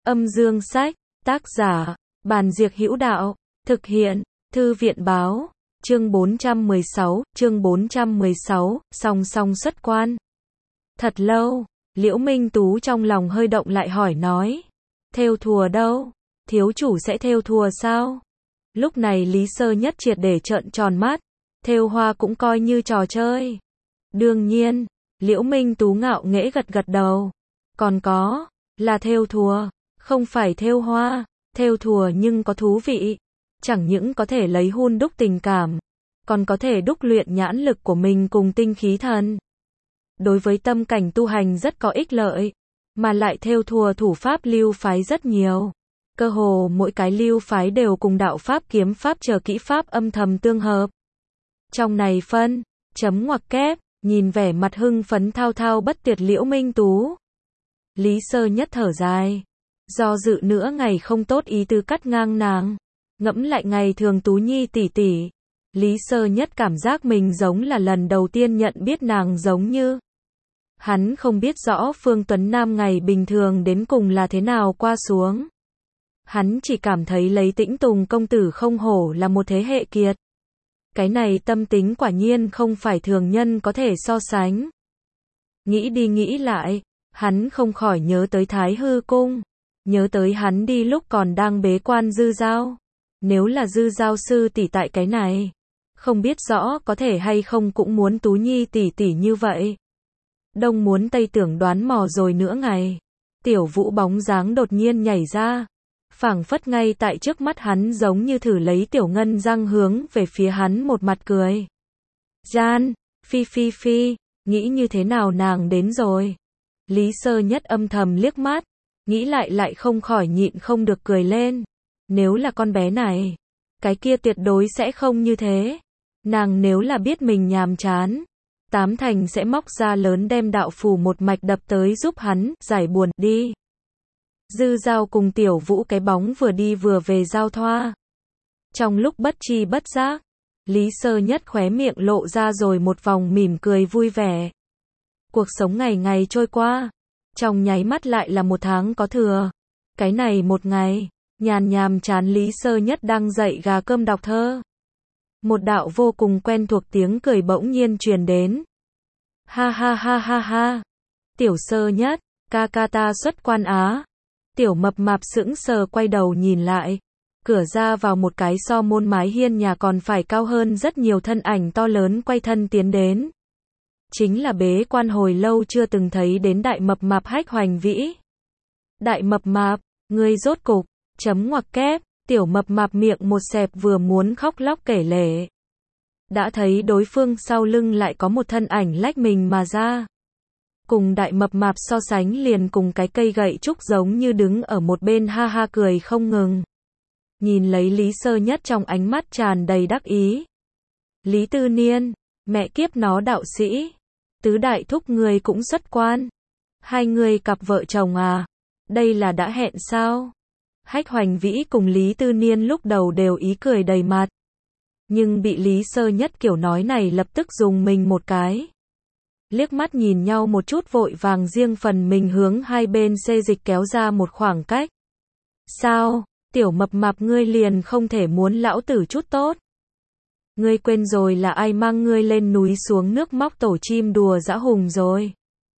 Âm dương sách, tác giả, Bàn Diệc Hữu Đạo, thực hiện, Thư viện báo, chương 416, song song xuất quan. Thật lâu, Liễu Minh Tú trong lòng hơi động lại hỏi nói, thêu thùa đâu? Thiếu chủ sẽ thêu thùa sao? Lúc này Lý Sơ Nhất triệt để trợn tròn mắt, thêu hoa cũng coi như trò chơi. Đương nhiên, Liễu Minh Tú ngạo nghễ gật gật đầu. Còn có, là thêu thùa, không phải thêu hoa, thêu thùa nhưng có thú vị. Chẳng những có thể lấy hun đúc tình cảm, còn có thể đúc luyện nhãn lực của mình cùng tinh khí thần. Đối với tâm cảnh tu hành rất có ích lợi, mà lại thêu thùa thủ pháp lưu phái rất nhiều. Cơ hồ mỗi cái lưu phái đều cùng đạo pháp kiếm pháp chờ kỹ pháp âm thầm tương hợp. Trong này phân, chấm ngoặc kép, nhìn vẻ mặt hưng phấn thao thao bất tuyệt Liễu Minh Tú. Lý Sơ Nhất thở dài, do dự nữa ngày không tốt ý tứ cắt ngang nàng. Ngẫm lại ngày thường Tú Nhi tỷ tỷ, Lý Sơ Nhất cảm giác mình giống là lần đầu tiên nhận biết nàng giống như. Hắn không biết rõ Phương Tuấn Nam ngày bình thường đến cùng là thế nào qua xuống. Hắn chỉ cảm thấy lấy Tĩnh Tùng công tử không hổ là một thế hệ kiệt. Cái này tâm tính quả nhiên không phải thường nhân có thể so sánh. Nghĩ đi nghĩ lại, hắn không khỏi nhớ tới Thái Hư Cung, nhớ tới hắn đi lúc còn đang bế quan Dư Giao. Nếu là Dư Giao sư tỷ tại cái này, không biết rõ có thể hay không cũng muốn Tú Nhi tỷ tỷ như vậy. Đông muốn tây tưởng đoán mò rồi nữa ngày. Tiểu Vũ bóng dáng đột nhiên nhảy ra, phảng phất ngay tại trước mắt hắn giống như thử lấy Tiểu Ngân răng hướng về phía hắn một mặt cười. Gian, phi, nghĩ như thế nào nàng đến rồi. Lý Sơ Nhất âm thầm liếc mắt, nghĩ lại không khỏi nhịn không được cười lên. Nếu là con bé này, cái kia tuyệt đối sẽ không như thế. Nàng nếu là biết mình nhàm chán, tám thành sẽ móc ra lớn đem đạo phù một mạch đập tới giúp hắn giải buồn đi. Dư Giao cùng Tiểu Vũ cái bóng vừa đi vừa về giao thoa. Trong lúc bất tri bất giác, Lý Sơ Nhất khóe miệng lộ ra rồi một vòng mỉm cười vui vẻ. Cuộc sống ngày ngày trôi qua, trong nháy mắt lại là một tháng có thừa. Cái này một ngày, nhàm chán Lý Sơ Nhất đang dậy gà cơm đọc thơ. Một đạo vô cùng quen thuộc tiếng cười bỗng nhiên truyền đến. Ha. Tiểu Sơ Nhất, ca ta xuất quan á. Tiểu Mập Mạp sững sờ quay đầu nhìn lại. Cửa ra vào một cái so môn mái hiên nhà còn phải cao hơn rất nhiều thân ảnh to lớn quay thân tiến đến. Chính là bế quan hồi lâu chưa từng thấy đến Đại Mập Mạp Hách Hoành Vĩ. Đại Mập Mạp, ngươi rốt cục, chấm ngoặc kép, Tiểu Mập Mạp miệng một xẹp vừa muốn khóc lóc kể lể. Đã thấy đối phương sau lưng lại có một thân ảnh lách mình mà ra. Cùng Đại Mập Mạp so sánh liền cùng cái cây gậy trúc giống như đứng ở một bên ha cười không ngừng. Nhìn lấy Lý Sơ Nhất trong ánh mắt tràn đầy đắc ý. Lý Tư Niên, mẹ kiếp nó đạo sĩ. Tứ đại thúc người cũng xuất quan. Hai người cặp vợ chồng à? Đây là đã hẹn sao? Hách Hoành Vĩ cùng Lý Tư Niên lúc đầu đều ý cười đầy mặt. Nhưng bị Lý Sơ Nhất kiểu nói này lập tức dùng mình một cái. Liếc mắt nhìn nhau một chút vội vàng riêng phần mình hướng hai bên xê dịch kéo ra một khoảng cách. Sao, Tiểu Mập Mạp ngươi liền không thể muốn lão tử chút tốt? Ngươi quên rồi là ai mang ngươi lên núi xuống nước móc tổ chim đùa dã hùng rồi?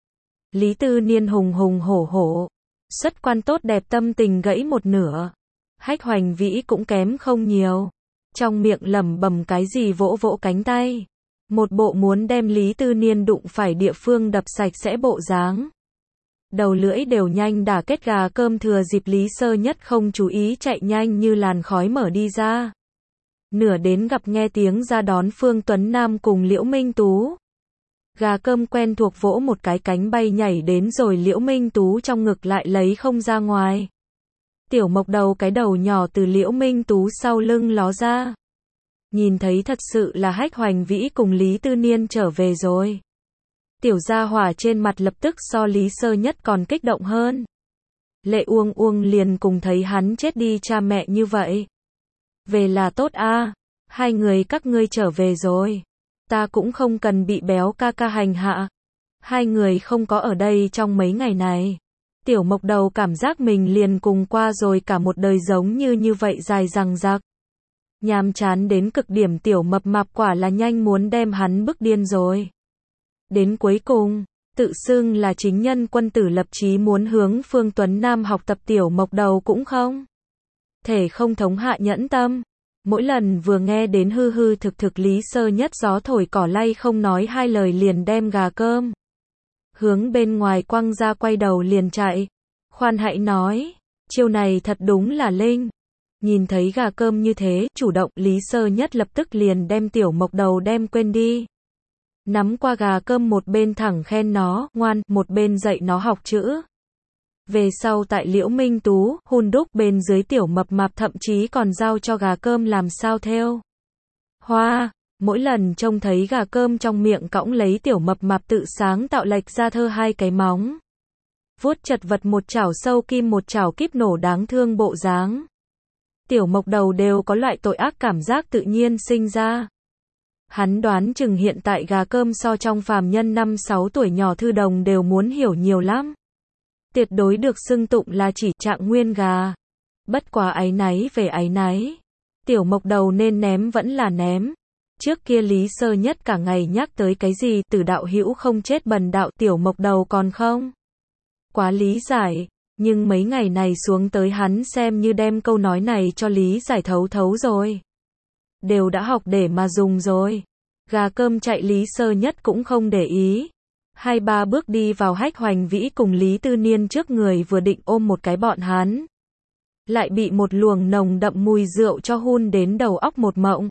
Lý Tư Niên hùng hổ. Xuất quan tốt đẹp tâm tình gãy một nửa. Hách Hoành Vĩ cũng kém không nhiều. Trong miệng lẩm bẩm cái gì vỗ cánh tay. Một bộ muốn đem Lý Tư Niên đụng phải địa phương đập sạch sẽ bộ dáng. Đầu lưỡi đều nhanh đả kết gà cơm thừa dịp Lý Sơ Nhất không chú ý chạy nhanh như làn khói mở đi ra. Nửa đến gặp nghe tiếng ra đón Phương Tuấn Nam cùng Liễu Minh Tú. Gà cơm quen thuộc vỗ một cái cánh bay nhảy đến rồi Liễu Minh Tú trong ngực lại lấy không ra ngoài. Tiểu Mộc Đầu cái đầu nhỏ từ Liễu Minh Tú sau lưng ló ra. Nhìn thấy thật sự là Hách Hoành Vĩ cùng Lý Tư Niên trở về rồi. Tiểu gia hỏa trên mặt lập tức so Lý Sơ Nhất còn kích động hơn. Lệ uông liền cùng thấy hắn chết đi cha mẹ như vậy. Về là tốt a, hai người các ngươi trở về rồi. Ta cũng không cần bị béo ca hành hạ. Hai người không có ở đây trong mấy ngày này. Tiểu Mộc Đầu cảm giác mình liền cùng qua rồi cả một đời giống như vậy dài dằng dặc. Nhàm chán đến cực điểm, Tiểu Mập Mạp quả là nhanh muốn đem hắn bức điên rồi. Đến cuối cùng, tự xưng là chính nhân quân tử lập chí muốn hướng Phương Tuấn Nam học tập, Tiểu Mộc Đầu cũng không thể không thống hạ nhẫn tâm. Mỗi lần vừa nghe đến hư hư thực thực Lý Sơ Nhất gió thổi cỏ lay, không nói hai lời liền đem gà cơm hướng bên ngoài quăng ra, quay đầu liền chạy. Khoan hãy nói, chiêu này thật đúng là linh. Nhìn thấy gà cơm như thế, chủ động, Lý Sơ Nhất lập tức liền đem Tiểu Mộc Đầu đem quên đi. Nắm qua gà cơm, một bên thẳng khen nó ngoan, một bên dạy nó học chữ. Về sau tại Liễu Minh Tú hun đúc bên dưới, Tiểu Mập Mạp thậm chí còn giao cho gà cơm làm sao thêu hoa. Mỗi lần trông thấy gà cơm trong miệng cõng lấy, Tiểu Mập Mạp tự sáng tạo lệch ra thơ hai cái móng vuốt chật vật, một chảo sâu kim một chảo kíp nổ đáng thương bộ dáng. Tiểu Mộc Đầu đều có loại tội ác cảm giác tự nhiên sinh ra. Hắn đoán chừng hiện tại gà cơm so trong phàm nhân 5-6 tuổi nhỏ thư đồng đều muốn hiểu nhiều lắm. Tuyệt đối được xưng tụng là chỉ trạng nguyên gà. Bất quá áy náy về áy náy, Tiểu Mộc Đầu nên ném vẫn là ném. Trước kia Lý Sơ Nhất cả ngày nhắc tới cái gì tử đạo hữu không chết bần đạo, Tiểu Mộc Đầu còn không quá lý giải. Nhưng mấy ngày này xuống tới, hắn xem như đem câu nói này cho lý giải thấu thấu rồi. Đều đã học để mà dùng rồi. Gà cơm chạy, Lý Sơ Nhất cũng không để ý. 2-3 bước đi vào, Hách Hoành Vĩ cùng Lý Tư Niên trước người, vừa định ôm một cái bọn hắn, lại bị một luồng nồng đậm mùi rượu cho hun đến đầu óc một mộng.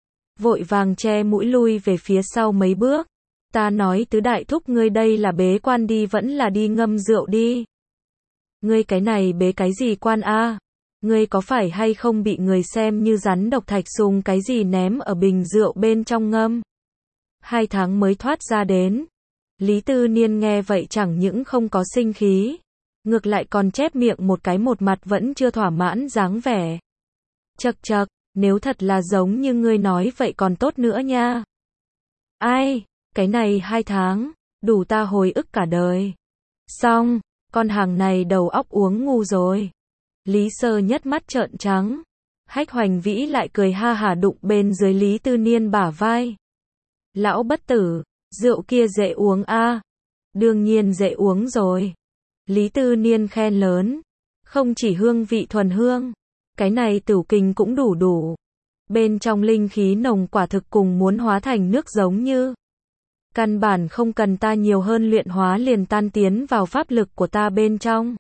Vội vàng che mũi lui về phía sau mấy bước. Ta nói Tứ đại thúc, ngươi đây là bế quan đi vẫn là đi ngâm rượu đi? Ngươi cái này bế cái gì quan a? Ngươi có phải hay không bị người xem như rắn độc thạch sùng cái gì ném ở bình rượu bên trong ngâm? 2 tháng mới thoát ra đến. Lý Tư Niên nghe vậy chẳng những không có sinh khí, ngược lại còn chép miệng một cái, một mặt vẫn chưa thỏa mãn dáng vẻ. Chậc chậc, nếu thật là giống như ngươi nói vậy còn tốt nữa nha. Ai, cái này 2 tháng, đủ ta hồi ức cả đời. Xong, con hàng này đầu óc uống ngu rồi. Lý Sơ Nhất mắt trợn trắng. Hách Hoành Vĩ lại cười ha hả đụng bên dưới Lý Tư Niên bả vai. Lão bất tử, rượu kia dễ uống a? Đương nhiên dễ uống rồi. Lý Tư Niên khen lớn. Không chỉ hương vị thuần hương, cái này tửu kình cũng đủ. Bên trong linh khí nồng, quả thực cùng muốn hóa thành nước giống như. Căn bản không cần ta nhiều hơn luyện hóa liền tan tiến vào pháp lực của ta bên trong.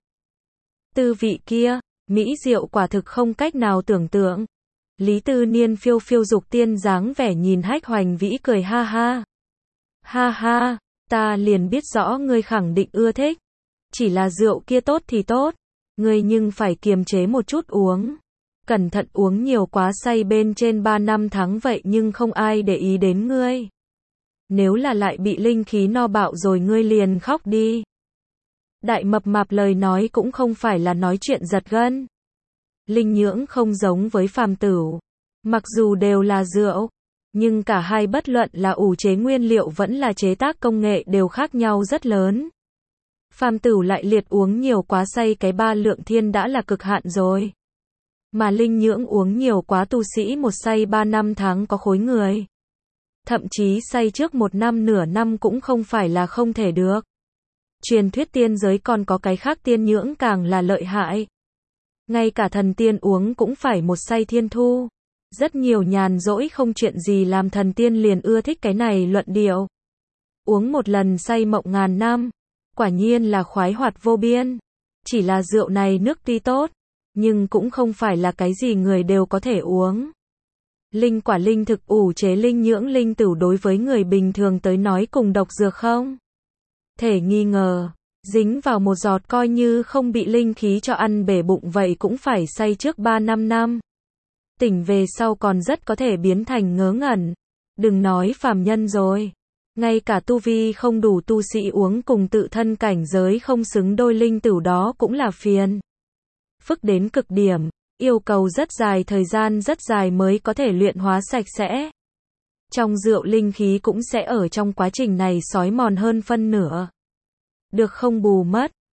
Tư vị kia, mỹ diệu quả thực không cách nào tưởng tượng. Lý Tư Niên phiêu phiêu dục tiên dáng vẻ nhìn Hách Hoành Vĩ cười ha ha. Ha ha, ta liền biết rõ ngươi khẳng định ưa thích. Chỉ là rượu kia tốt thì tốt, ngươi nhưng phải kiềm chế một chút uống. Cẩn thận uống nhiều quá say bên trên 3 năm tháng vậy nhưng không ai để ý đến ngươi. Nếu là lại bị linh khí no bạo rồi ngươi liền khóc đi. Đại Mập Mạp lời nói cũng không phải là nói chuyện giật gân. Linh nhưỡng không giống với phàm tửu. Mặc dù đều là rượu, nhưng cả hai bất luận là ủ chế nguyên liệu vẫn là chế tác công nghệ đều khác nhau rất lớn. Phàm tửu lại liệt uống nhiều quá say cái 3 lượng thiên đã là cực hạn rồi. Mà linh nhưỡng uống nhiều quá tu sĩ một say 3 năm tháng có khối người. Thậm chí say trước 1 năm nửa năm cũng không phải là không thể được. Truyền thuyết tiên giới còn có cái khác tiên nhưỡng càng là lợi hại. Ngay cả thần tiên uống cũng phải một say thiên thu. Rất nhiều nhàn rỗi không chuyện gì làm thần tiên liền ưa thích cái này luận điệu. Uống một lần say mộng ngàn năm. Quả nhiên là khoái hoạt vô biên. Chỉ là rượu này nước tuy tốt, nhưng cũng không phải là cái gì người đều có thể uống. Linh quả linh thực ủ chế linh nhưỡng linh tửu đối với người bình thường tới nói cùng độc dược không thể nghi ngờ. Dính vào một giọt coi như không bị linh khí cho ăn bể bụng vậy cũng phải say trước 3-5 năm. Tỉnh về sau còn rất có thể biến thành ngớ ngẩn. Đừng nói phàm nhân rồi. Ngay cả tu vi không đủ tu sĩ uống cùng tự thân cảnh giới không xứng đôi linh tửu đó cũng là phiền phức đến cực điểm. Yêu cầu rất dài, thời gian rất dài mới có thể luyện hóa sạch sẽ. Trong rượu linh khí cũng sẽ ở trong quá trình này xói mòn hơn phân nửa. Được không bù mất,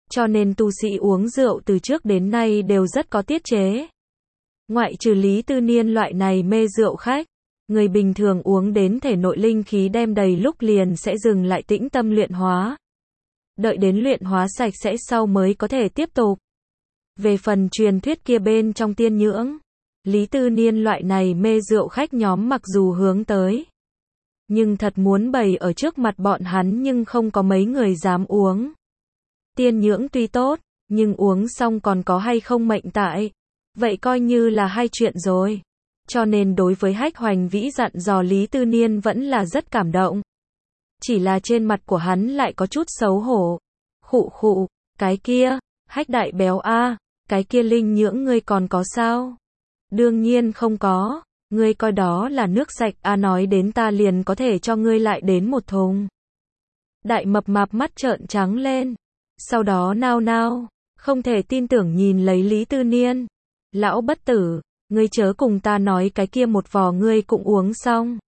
cho nên tu sĩ uống rượu từ trước đến nay đều rất có tiết chế. Ngoại trừ Lý Tư Niên loại này mê rượu khách, người bình thường uống đến thể nội linh khí đem đầy lúc liền sẽ dừng lại tĩnh tâm luyện hóa. Đợi đến luyện hóa sạch sẽ sau mới có thể tiếp tục. Về phần truyền thuyết kia bên trong tiên nhưỡng, Lý Tư Niên loại này mê rượu khách nhóm mặc dù hướng tới, nhưng thật muốn bày ở trước mặt bọn hắn nhưng không có mấy người dám uống. Tiên nhưỡng tuy tốt, nhưng uống xong còn có hay không mệnh tại, vậy coi như là hai chuyện rồi. Cho nên đối với Hách Hoành Vĩ dặn dò Lý Tư Niên vẫn là rất cảm động. Chỉ là trên mặt của hắn lại có chút xấu hổ. Khụ khụ, cái kia, Hách đại béo a, cái kia linh nhưỡng ngươi còn có sao? Đương nhiên không có, ngươi coi đó là nước sạch a, nói đến ta liền có thể cho ngươi lại đến một thùng. Đại mập mạp mắt trợn trắng lên, sau đó nao nao, không thể tin tưởng nhìn lấy Lý Tư Niên. Lão bất tử, ngươi chớ cùng ta nói cái kia một vò ngươi cũng uống xong.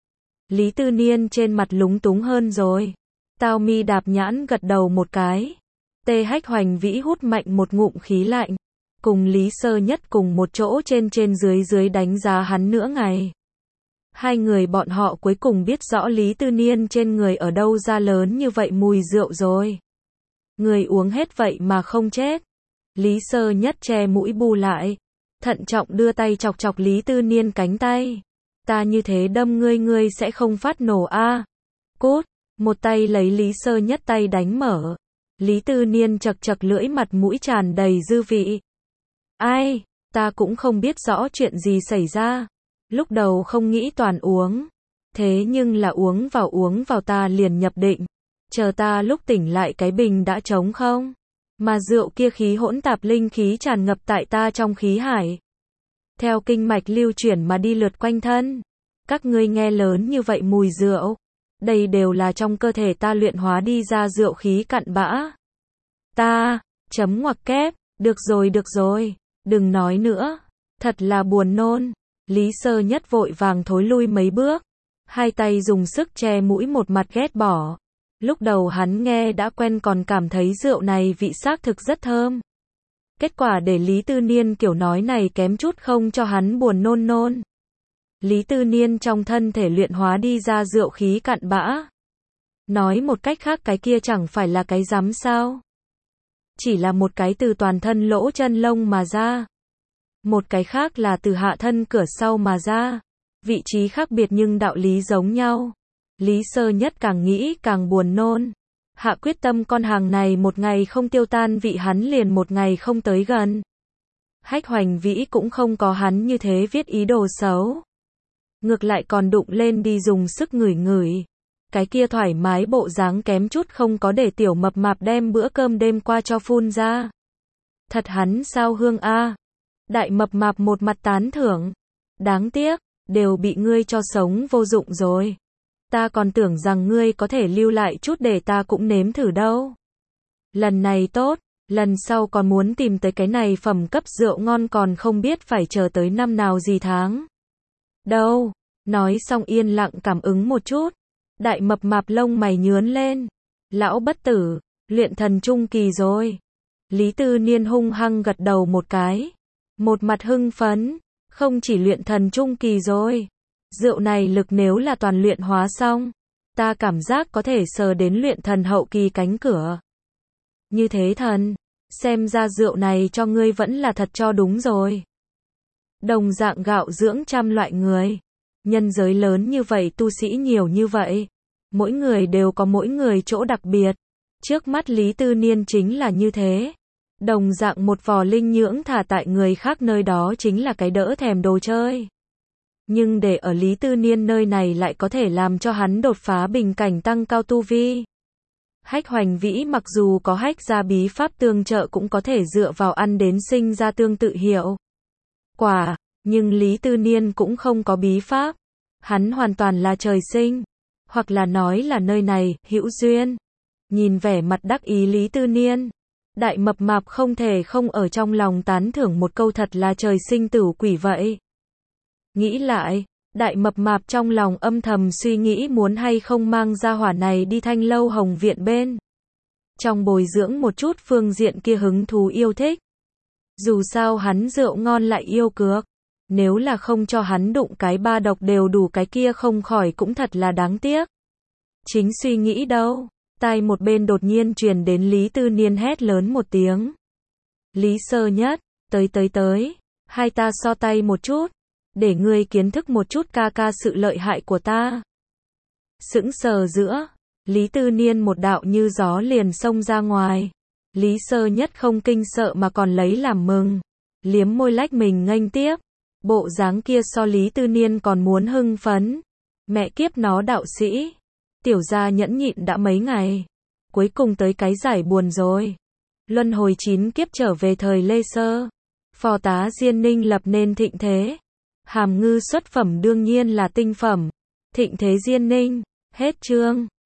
Lý Tư Niên trên mặt lúng túng hơn rồi. Tao mi đạp nhãn gật đầu một cái. Tê Hách Hoành Vĩ hút mạnh một ngụm khí lạnh. Cùng Lý Sơ Nhất cùng một chỗ trên dưới dưới đánh giá hắn nửa ngày. Hai người bọn họ cuối cùng biết rõ Lý Tư Niên trên người ở đâu ra lớn như vậy mùi rượu rồi. Người uống hết vậy mà không chết. Lý Sơ Nhất che mũi bù lại. Thận trọng đưa tay chọc chọc Lý Tư Niên cánh tay. Ta như thế đâm ngươi sẽ không phát nổ a. Cút, một tay lấy Lý Sơ Nhất tay đánh mở. Lý Tư Niên chật chật lưỡi mặt mũi tràn đầy dư vị. Ai, ta cũng không biết rõ chuyện gì xảy ra. Lúc đầu không nghĩ toàn uống. Thế nhưng là uống vào ta liền nhập định. Chờ ta lúc tỉnh lại cái bình đã trống không. Mà rượu kia khí hỗn tạp linh khí tràn ngập tại ta trong khí hải. Theo kinh mạch lưu chuyển mà đi lượt quanh thân. Các ngươi nghe lớn như vậy mùi rượu. Đây đều là trong cơ thể ta luyện hóa đi ra rượu khí cặn bã. Ta, chấm ngoặc kép, được rồi, đừng nói nữa. Thật là buồn nôn. Lý Sơ Nhất vội vàng thối lui mấy bước. Hai tay dùng sức che mũi một mặt ghét bỏ. Lúc đầu hắn nghe đã quen còn cảm thấy rượu này vị xác thực rất thơm. Kết quả để Lý Tư Niên kiểu nói này kém chút không cho hắn buồn nôn. Lý Tư Niên trong thân thể luyện hóa đi ra rượu khí cặn bã. Nói một cách khác cái kia chẳng phải là cái rắm sao. Chỉ là một cái từ toàn thân lỗ chân lông mà ra. Một cái khác là từ hạ thân cửa sau mà ra. Vị trí khác biệt nhưng đạo lý giống nhau. Lý Sơ Nhất càng nghĩ càng buồn nôn. Hạ quyết tâm con hàng này một ngày không tiêu tan vị hắn liền một ngày không tới gần. Hách Hoành Vĩ cũng không có hắn như thế viết ý đồ xấu. Ngược lại còn đụng lên đi dùng sức ngửi. Cái kia thoải mái bộ dáng kém chút không có để tiểu mập mạp đem bữa cơm đêm qua cho phun ra. Thật hắn sao hương a. Đại mập mạp một mặt tán thưởng. Đáng tiếc, đều bị ngươi cho sống vô dụng rồi. Ta còn tưởng rằng ngươi có thể lưu lại chút để ta cũng nếm thử đâu. Lần này tốt, lần sau còn muốn tìm tới cái này phẩm cấp rượu ngon còn không biết phải chờ tới năm nào gì tháng. Đâu, nói xong yên lặng cảm ứng một chút. Đại mập mạp lông mày nhướn lên. Lão bất tử, luyện thần trung kỳ rồi. Lý Tư Niên hung hăng gật đầu một cái. Một mặt hưng phấn, không chỉ luyện thần trung kỳ rồi. Rượu này lực nếu là toàn luyện hóa xong, ta cảm giác có thể sờ đến luyện thần hậu kỳ cánh cửa. Như thế thần, xem ra rượu này cho ngươi vẫn là thật cho đúng rồi. Đồng dạng gạo dưỡng trăm loại người. Nhân giới lớn như vậy tu sĩ nhiều như vậy. Mỗi người đều có mỗi người chỗ đặc biệt. Trước mắt Lý Tư Niên chính là như thế. Đồng dạng một vò linh nhưỡng thả tại người khác nơi đó chính là cái đỡ thèm đồ chơi. Nhưng để ở Lý Tư Niên nơi này lại có thể làm cho hắn đột phá bình cảnh tăng cao tu vi. Hách Hoành Vĩ mặc dù có hách gia bí pháp tương trợ cũng có thể dựa vào ăn đến sinh ra tương tự hiệu quả, nhưng Lý Tư Niên cũng không có bí pháp. Hắn hoàn toàn là trời sinh, hoặc là nói là nơi này, hữu duyên. Nhìn vẻ mặt đắc ý Lý Tư Niên, đại mập mạp không thể không ở trong lòng tán thưởng một câu thật là trời sinh tửu quỷ vậy. Nghĩ lại, đại mập mạp trong lòng âm thầm suy nghĩ muốn hay không mang gia hỏa này đi Thanh Lâu Hồng Viện bên. trong bồi dưỡng một chút phương diện kia hứng thú yêu thích. Dù sao hắn rượu ngon lại yêu cược. Nếu là không cho hắn đụng cái ba độc đều đủ cái kia không khỏi cũng thật là đáng tiếc. Chính suy nghĩ đâu, tai một bên đột nhiên truyền đến Lý Tư Niên hét lớn một tiếng. Lý Sơ Nhất, tới, hai ta so tay một chút, để ngươi kiến thức một chút ca ca sự lợi hại của ta. Sững sờ giữa, Lý Tư Niên một đạo như gió liền xông ra ngoài. Lý Sơ Nhất không kinh sợ mà còn lấy làm mừng, liếm môi lách mình nghênh tiếp. Bộ dáng kia so Lý Tư Niên còn muốn hưng phấn. Mẹ kiếp nó đạo sĩ, tiểu gia nhẫn nhịn đã mấy ngày, cuối cùng tới cái giải buồn rồi. Luân hồi 9 kiếp trở về thời Lê Sơ, phò tá Diên Ninh lập nên thịnh thế. Hàm ngư xuất phẩm đương nhiên là tinh phẩm. Thịnh thế Diên Ninh, hết chương.